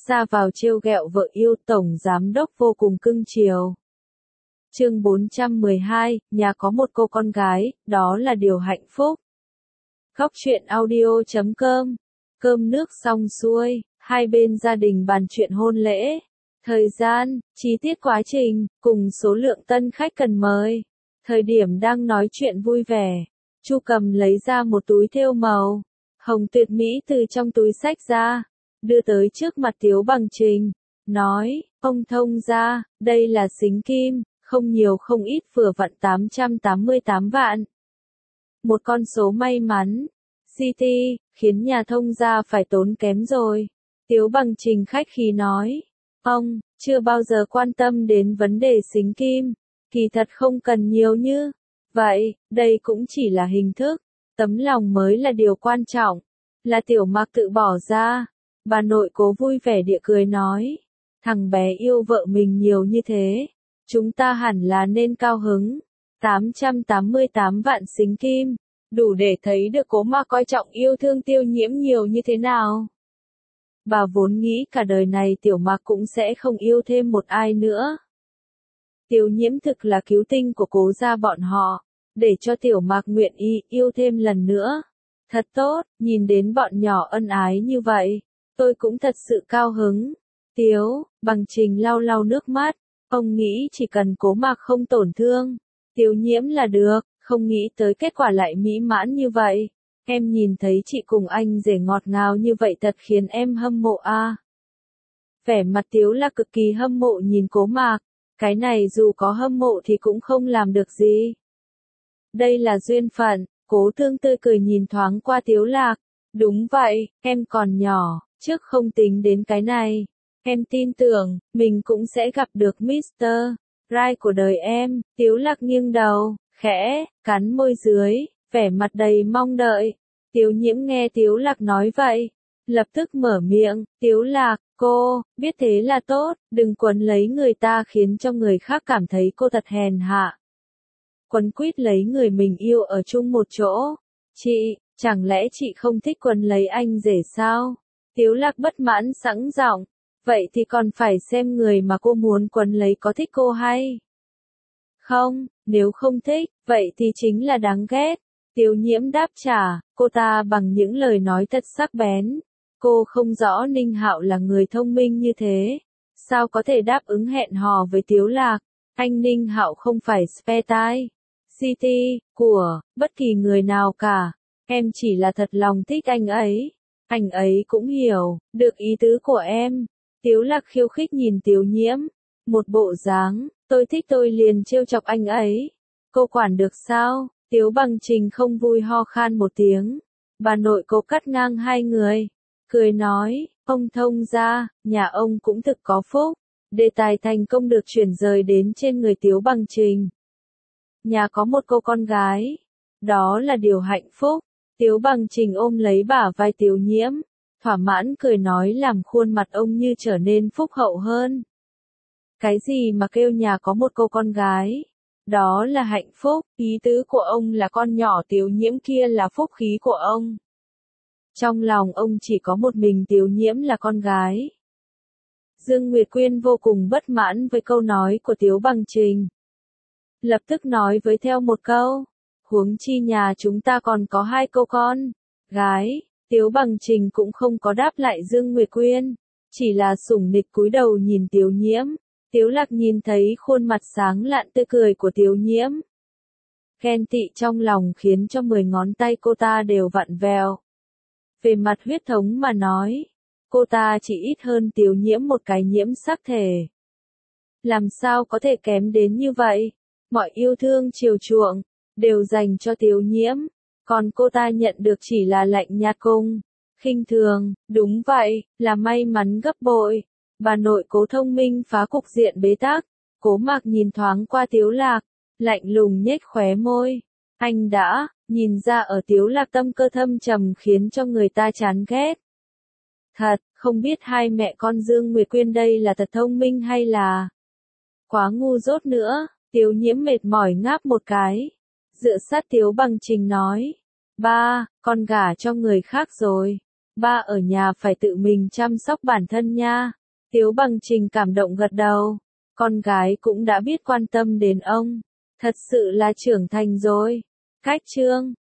ra vào trêu ghẹo vợ yêu, tổng giám đốc vô cùng cưng chiều. Chương 412, nhà có một cô con gái, đó là điều hạnh phúc. Góc truyện audio.com. Cơm nước xong xuôi, hai bên gia đình bàn chuyện hôn lễ, thời gian, chi tiết quá trình, cùng số lượng tân khách cần mời. Thời điểm đang nói chuyện vui vẻ, Chu Cầm lấy ra một túi thêu màu hồng tuyệt mỹ từ trong túi xách ra, đưa tới trước mặt Tiếu Bằng Trình, nói, ông thông gia, đây là xính kim, không nhiều không ít, vừa vặn 888 vạn. Một con số may mắn, CT, khiến nhà thông gia phải tốn kém rồi. Tiếu Bằng Trình khách khí nói, ông, chưa bao giờ quan tâm đến vấn đề xính kim, kỳ thật không cần nhiều như vậy, đây cũng chỉ là hình thức, tấm lòng mới là điều quan trọng, là Tiểu Mạc tự bỏ ra. Bà nội Cố vui vẻ địa cười nói, thằng bé yêu vợ mình nhiều như thế, chúng ta hẳn là nên cao hứng. 888 vạn xính kim, đủ để thấy được Cố Mạc coi trọng yêu thương Tiêu Nhiễm nhiều như thế nào. Bà vốn nghĩ cả đời này Tiểu Mạc cũng sẽ không yêu thêm một ai nữa. Tiêu Nhiễm thực là cứu tinh của Cố gia bọn họ, để cho Tiểu Mạc nguyện ý yêu thêm lần nữa. Thật tốt, nhìn đến bọn nhỏ ân ái như vậy, tôi cũng thật sự cao hứng. Tiếu Bằng Trình lau lau nước mắt, ông nghĩ chỉ cần Cố Mạc không tổn thương Tiêu Nhiễm là được, không nghĩ tới kết quả lại mỹ mãn như vậy. Em nhìn thấy chị cùng anh rể ngọt ngào như vậy thật khiến em hâm mộ a. Vẻ mặt Tiếu là cực kỳ hâm mộ nhìn Cố Mạc, cái này dù có hâm mộ thì cũng không làm được gì. Đây là duyên phận. Cố Thương tươi cười nhìn thoáng qua Tiếu Lạc. Đúng vậy, em còn nhỏ, trước không tính đến cái này. Em tin tưởng, mình cũng sẽ gặp được Mr. Right của đời em. Tiếu Lạc nghiêng đầu, khẽ, cắn môi dưới, vẻ mặt đầy mong đợi. Tiếu Nhiễm nghe Tiếu Lạc nói vậy, lập tức mở miệng, Tiếu Lạc, cô, biết thế là tốt, đừng quấn lấy người ta khiến cho người khác cảm thấy cô thật hèn hạ. Quấn quýt lấy người mình yêu ở chung một chỗ. Chị, chẳng lẽ chị không thích quấn lấy anh rể sao? Tiếu Lạc bất mãn sẵn giọng, vậy thì còn phải xem người mà cô muốn quấn lấy có thích cô hay không, nếu không thích, vậy thì chính là đáng ghét. Tiêu Nhiễm đáp trả, cô ta bằng những lời nói thật sắc bén. Cô không rõ Ninh Hạo là người thông minh như thế, sao có thể đáp ứng hẹn hò với Tiếu Lạc. Anh Ninh Hạo không phải spare tire City của bất kỳ người nào cả, em chỉ là thật lòng thích anh ấy cũng hiểu được ý tứ của em. Tiếu Lạc khiêu khích nhìn Tiêu Nhiễm, một bộ dáng, tôi thích tôi liền trêu chọc anh ấy, cô quản được sao? Tiếu Bằng Trình không vui ho khan một tiếng, bà nội Cố cắt ngang hai người, cười nói, ông thông gia, nhà ông cũng thực có phúc. Đề tài thành công được chuyển rời đến trên người Tiếu Bằng Trình. Nhà có một cô con gái, đó là điều hạnh phúc. Tiếu Bằng Trình ôm lấy bả vai Tiêu Nhiễm, thỏa mãn cười nói làm khuôn mặt ông như trở nên phúc hậu hơn. Cái gì mà kêu nhà có một cô con gái? Đó là hạnh phúc, ý tứ của ông là con nhỏ Tiêu Nhiễm kia là phúc khí của ông. Trong lòng ông chỉ có một mình Tiêu Nhiễm là con gái. Dương Nguyệt Quyên vô cùng bất mãn với câu nói của Tiếu Bằng Trình. Lập tức nói với theo một câu, huống chi nhà chúng ta còn có hai cô con gái. Tiếu Bằng Trình cũng không có đáp lại Dương Nguyệt Quyên, chỉ là sủng nịch cúi đầu nhìn Tiêu Nhiễm. Tiếu Lạc nhìn thấy khuôn mặt sáng lạn tươi cười của Tiêu Nhiễm, ghen tị trong lòng khiến cho 10 ngón tay cô ta đều vặn vẹo. Về mặt huyết thống mà nói, cô ta chỉ ít hơn Tiêu Nhiễm một cái nhiễm sắc thể. Làm sao có thể kém đến như vậy? Mọi yêu thương chiều chuộng đều dành cho Tiêu Nhiễm, còn cô ta nhận được chỉ là lạnh nhạt cùng khinh thường. Đúng vậy, là may mắn gấp bội. Bà nội Cố thông minh phá cục diện bế tắc. Cố Mạc nhìn thoáng qua Tiếu Lạc, lạnh lùng nhếch khóe môi. Anh đã nhìn ra ở Tiếu Lạc tâm cơ thâm trầm khiến cho người ta chán ghét. Thật, không biết hai mẹ con Dương Nguyệt Quyên đây là thật thông minh hay là quá ngu dốt nữa. Tiêu Nhiễm mệt mỏi ngáp một cái, dựa sát Tiếu Bằng Trình nói, ba, con gả cho người khác rồi. Ba ở nhà phải tự mình chăm sóc bản thân nha. Tiếu Bằng Trình cảm động gật đầu. Con gái cũng đã biết quan tâm đến ông. Thật sự là trưởng thành rồi. Cách chương